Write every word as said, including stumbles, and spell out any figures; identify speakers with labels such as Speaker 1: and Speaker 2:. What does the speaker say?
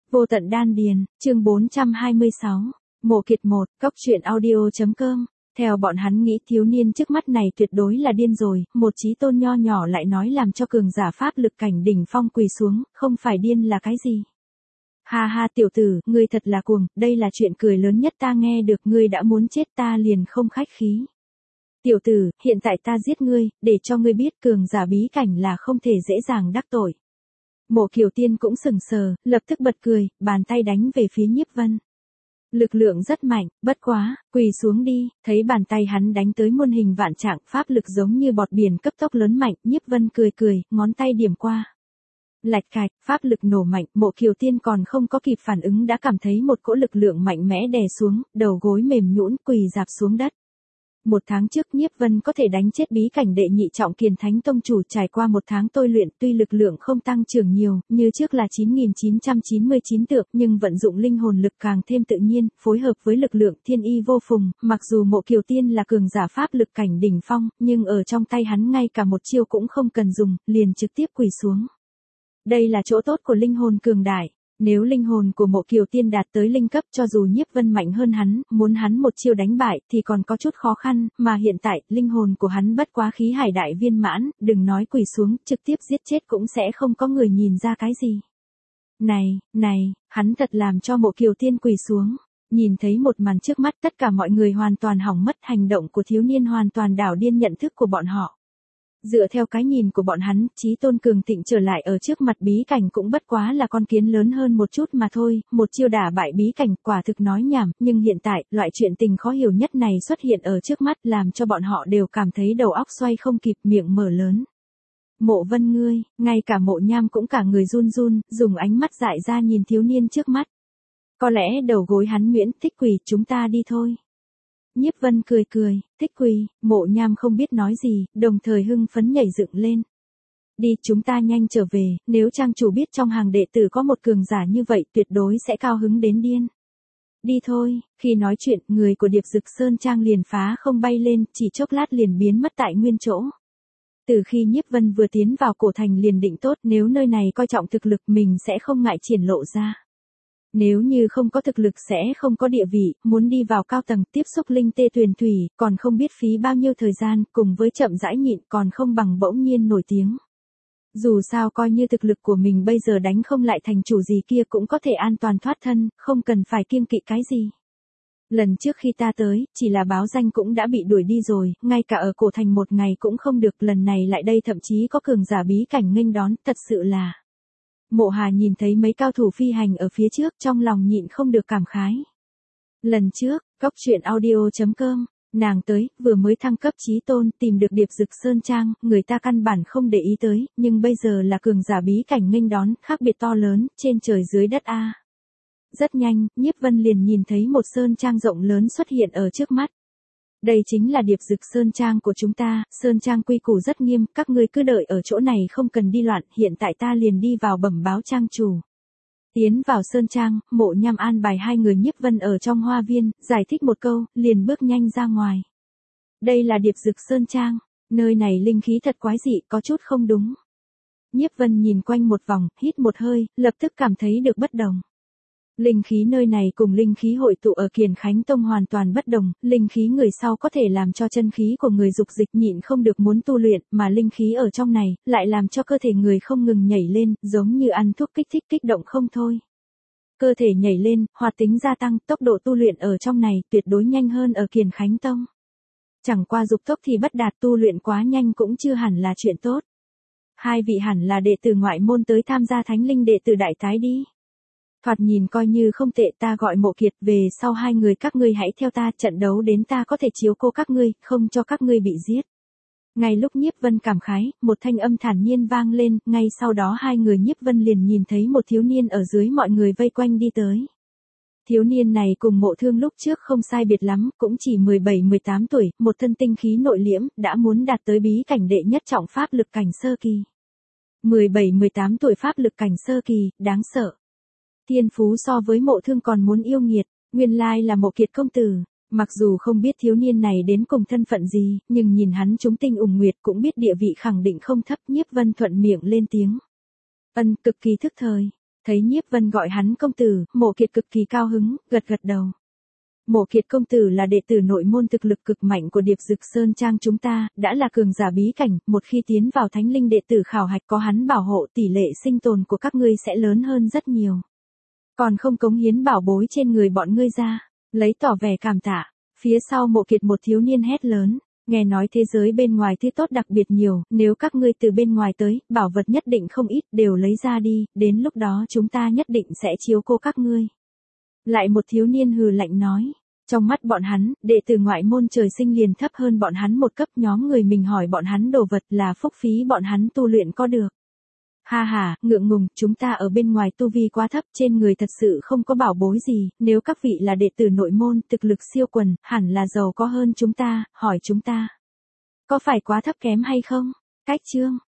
Speaker 1: Vô tận đan điền, chương bốn trăm hai mươi sáu. Mộ Kiệt một, Cốc truyện audio.com. Theo bọn hắn nghĩ thiếu niên trước mắt này tuyệt đối là điên rồi, một chí tôn nho nhỏ lại nói làm cho cường giả pháp lực cảnh đỉnh phong quỳ xuống, không phải điên là cái gì? Ha ha tiểu tử, ngươi thật là cuồng, đây là chuyện cười lớn nhất ta nghe được, ngươi đã muốn chết ta liền không khách khí. Tiểu tử, hiện tại ta giết ngươi, để cho ngươi biết cường giả bí cảnh là không thể dễ dàng đắc tội. Mộ Kiều Tiên cũng sừng sờ, lập tức bật cười, bàn tay đánh về phía Nhiếp Vân. Lực lượng rất mạnh, bất quá, quỳ xuống đi, thấy bàn tay hắn đánh tới muôn hình vạn trạng, pháp lực giống như bọt biển cấp tốc lớn mạnh, Nhiếp Vân cười cười, ngón tay điểm qua. Lạch cạch, pháp lực nổ mạnh, Mộ Kiều Tiên còn không có kịp phản ứng đã cảm thấy một cỗ lực lượng mạnh mẽ đè xuống, đầu gối mềm nhũn quỳ rạp xuống đất. Một tháng trước Nhiếp Vân có thể đánh chết bí cảnh đệ nhị trọng Kiền Thánh Tông chủ, trải qua một tháng tôi luyện tuy lực lượng không tăng trưởng nhiều, như trước là chín nghìn chín trăm chín mươi chín tượng, nhưng vận dụng linh hồn lực càng thêm tự nhiên, phối hợp với lực lượng thiên y vô phùng, mặc dù Mộ Kiều Tiên là cường giả pháp lực cảnh đỉnh phong, nhưng ở trong tay hắn ngay cả một chiêu cũng không cần dùng, liền trực tiếp quỳ xuống. Đây là chỗ tốt của linh hồn cường đại. Nếu linh hồn của Mộ Kiều Tiên đạt tới linh cấp, cho dù Nhiếp Vân mạnh hơn hắn, muốn hắn một chiêu đánh bại thì còn có chút khó khăn, mà hiện tại, linh hồn của hắn bất quá khí hải đại viên mãn, đừng nói quỳ xuống, trực tiếp giết chết cũng sẽ không có người nhìn ra cái gì. Này, này, hắn thật làm cho Mộ Kiều Tiên quỳ xuống. Nhìn thấy một màn trước mắt, tất cả mọi người hoàn toàn hỏng mất, hành động của thiếu niên hoàn toàn đảo điên nhận thức của bọn họ. Dựa theo cái nhìn của bọn hắn, chí tôn cường thịnh trở lại ở trước mặt bí cảnh cũng bất quá là con kiến lớn hơn một chút mà thôi, một chiêu đả bại bí cảnh, quả thực nói nhảm, nhưng hiện tại, loại chuyện tình khó hiểu nhất này xuất hiện ở trước mắt, làm cho bọn họ đều cảm thấy đầu óc xoay không kịp, miệng mở lớn. Mộ Vân ngươi, ngay cả Mộ Nham cũng cả người run run, dùng ánh mắt dại ra nhìn thiếu niên trước mắt. Có lẽ đầu gối hắn nhuyễn, thích quỳ, chúng ta đi thôi. Nhiếp Vân cười cười, thích quỳ, Mộ Nham không biết nói gì, đồng thời hưng phấn nhảy dựng lên. Đi, chúng ta nhanh trở về, nếu trang chủ biết trong hàng đệ tử có một cường giả như vậy tuyệt đối sẽ cao hứng đến điên. Đi thôi, khi nói chuyện, người của Điệp Dực Sơn Trang liền phá không bay lên, chỉ chốc lát liền biến mất tại nguyên chỗ. Từ khi Nhiếp Vân vừa tiến vào cổ thành liền định tốt, nếu nơi này coi trọng thực lực mình sẽ không ngại triển lộ ra. Nếu như không có thực lực sẽ không có địa vị, muốn đi vào cao tầng tiếp xúc linh tê tuyền thủy, còn không biết phí bao nhiêu thời gian, cùng với chậm rãi nhịn còn không bằng bỗng nhiên nổi tiếng. Dù sao coi như thực lực của mình bây giờ đánh không lại thành chủ gì kia cũng có thể an toàn thoát thân, không cần phải kiêng kỵ cái gì. Lần trước khi ta tới, chỉ là báo danh cũng đã bị đuổi đi rồi, ngay cả ở cổ thành một ngày cũng không được, lần này lại đây thậm chí có cường giả bí cảnh nghênh đón, thật sự là... Mộ Hà nhìn thấy mấy cao thủ phi hành ở phía trước, trong lòng nhịn không được cảm khái. Lần trước, Cốc truyện audio.com, nàng tới, vừa mới thăng cấp chí tôn, tìm được Điệp Dực Sơn Trang, người ta căn bản không để ý tới, nhưng bây giờ là cường giả bí cảnh nghênh đón, khác biệt to lớn, trên trời dưới đất a. Rất nhanh, Nhiếp Vân liền nhìn thấy một sơn trang rộng lớn xuất hiện ở trước mắt. Đây chính là Điệp Dực Sơn Trang của chúng ta, Sơn Trang quy củ rất nghiêm, các ngươi cứ đợi ở chỗ này không cần đi loạn, hiện tại ta liền đi vào bẩm báo trang chủ. Tiến vào Sơn Trang, Mộ Nham an bài hai người Nhiếp Vân ở trong hoa viên, giải thích một câu, liền bước nhanh ra ngoài. Đây là Điệp Dực Sơn Trang, nơi này linh khí thật quái dị, có chút không đúng. Nhiếp Vân nhìn quanh một vòng, hít một hơi, lập tức cảm thấy được bất đồng. Linh khí nơi này cùng linh khí hội tụ ở Kiền Khánh Tông hoàn toàn bất đồng, linh khí người sau có thể làm cho chân khí của người dục dịch nhịn không được muốn tu luyện, mà linh khí ở trong này, lại làm cho cơ thể người không ngừng nhảy lên, giống như ăn thuốc kích thích kích động không thôi. Cơ thể nhảy lên, hoạt tính gia tăng, tốc độ tu luyện ở trong này tuyệt đối nhanh hơn ở Kiền Khánh Tông. Chẳng qua dục tốc thì bất đạt, tu luyện quá nhanh cũng chưa hẳn là chuyện tốt. Hai vị hẳn là đệ tử ngoại môn tới tham gia thánh linh đệ tử đại tái đi. Thoạt nhìn coi như không tệ, ta gọi Mộ Kiệt, về sau hai người các ngươi hãy theo ta, trận đấu đến ta có thể chiếu cố các ngươi, không cho các ngươi bị giết. Ngay lúc Nhiếp Vân cảm khái, một thanh âm thản nhiên vang lên, ngay sau đó hai người Nhiếp Vân liền nhìn thấy một thiếu niên ở dưới mọi người vây quanh đi tới. Thiếu niên này cùng Mộ Thương lúc trước không sai biệt lắm, cũng chỉ mười bảy mười tám tuổi, một thân tinh khí nội liễm, đã muốn đạt tới bí cảnh đệ nhất trọng pháp lực cảnh sơ kỳ. mười bảy mười tám tuổi pháp lực cảnh sơ kỳ, đáng sợ. Thiên phú so với Mộ Thương còn muốn yêu nghiệt, nguyên lai là Mộ Kiệt công tử. Mặc dù không biết thiếu niên này đến cùng thân phận gì, nhưng nhìn hắn chúng tinh ủng nguyệt cũng biết địa vị khẳng định không thấp. Nhiếp Vân thuận miệng lên tiếng. Ân, cực kỳ thức thời. Thấy Nhiếp Vân gọi hắn công tử, Mộ Kiệt cực kỳ cao hứng, gật gật đầu. Mộ Kiệt công tử là đệ tử nội môn thực lực cực mạnh của Điệp Dực Sơn Trang chúng ta, đã là cường giả bí cảnh, một khi tiến vào thánh linh đệ tử khảo hạch có hắn bảo hộ tỷ lệ sinh tồn của các ngươi sẽ lớn hơn rất nhiều. Còn không cống hiến bảo bối trên người bọn ngươi ra, lấy tỏ vẻ cảm tạ. Phía sau Mộ Kiệt một thiếu niên hét lớn, nghe nói thế giới bên ngoài thứ tốt đặc biệt nhiều, nếu các ngươi từ bên ngoài tới, bảo vật nhất định không ít, đều lấy ra đi, đến lúc đó chúng ta nhất định sẽ chiếu cố các ngươi. Lại một thiếu niên hừ lạnh nói, trong mắt bọn hắn, đệ tử ngoại môn trời sinh liền thấp hơn bọn hắn một cấp, nhóm người mình hỏi bọn hắn đồ vật là phúc phí bọn hắn tu luyện có được. Ha ha, ngượng ngùng, chúng ta ở bên ngoài tu vi quá thấp, trên người thật sự không có bảo bối gì, nếu các vị là đệ tử nội môn, thực lực siêu quần, hẳn là giàu có hơn chúng ta, hỏi chúng ta. Có phải quá thấp kém hay không? Cách chương